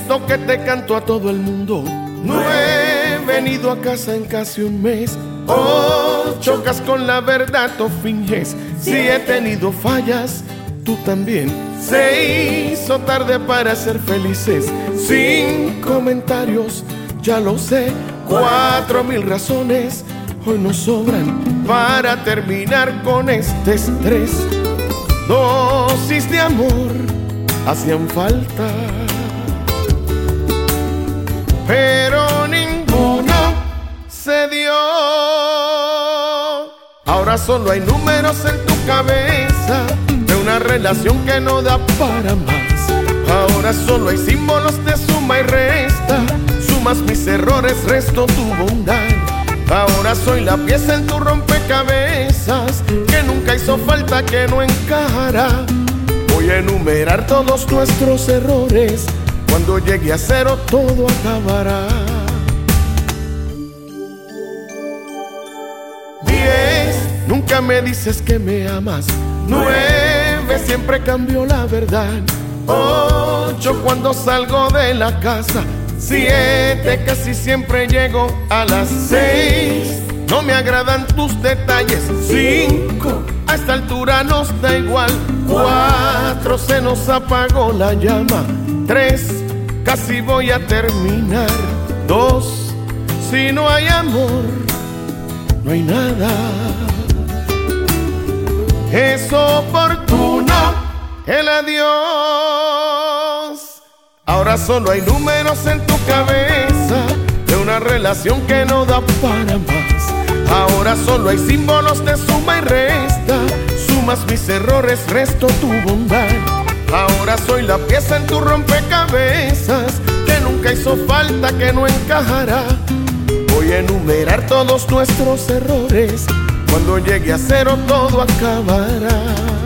esto que te canto a todo el mundo. No he venido a casa en casi un mes. Oh, chocas con la verdad o finges. Si he tenido fallas, tú también. Se hizo tarde para ser felices. Sin comentarios, ya lo sé. 4000 razones hoy nos sobran para terminar con este estrés. Dosis de amor hacían falta, pero ninguno se dio. Ahora solo hay números en tu cabeza de una relación que no da para más. Ahora solo hay símbolos de suma y resta. Sumas mis errores, resto tu bondad. Ahora soy la pieza en tu rompecabezas que nunca hizo falta, que no encajará. Voy a enumerar todos nuestros errores. Cuando llegue a cero todo acabará. 10, nunca me dices que me amas. 9, siempre cambio la verdad. 8, cuando salgo de la casa. 7, casi siempre llego a las 6. No me agradan tus detalles. 5, a esta altura nos da igual. 4, se nos apagó la llama. 3, casi voy a terminar. 2, si no hay amor, no hay nada. Es oportuno el adiós. Ahora solo hay números en tu cabeza de una relación que no da para más. Ahora solo hay símbolos de suma y resta. Sumas mis errores, resto tu bondad. Ahora soy la pieza en tu rompecabezas que nunca hizo falta, que no encajará. Voy a enumerar todos nuestros errores. Cuando llegue a cero todo acabará.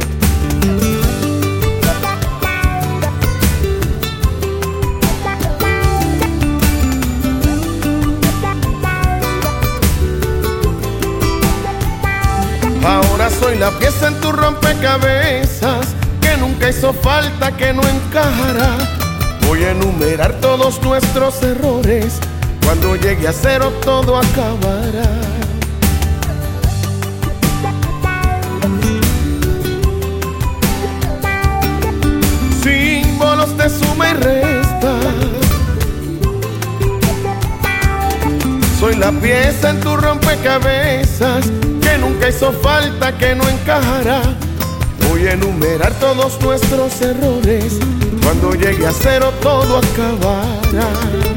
Ahora soy la pieza en tu rompecabezas que nunca hizo falta, que no encajará. Voy a enumerar todos nuestros errores. Cuando llegue a cero todo acabará. Símbolos de suma y resta. Soy la pieza en tu rompecabezas que nunca hizo falta, que no encajará. Voy a enumerar todos nuestros errores. Cuando llegue a cero todo acabará.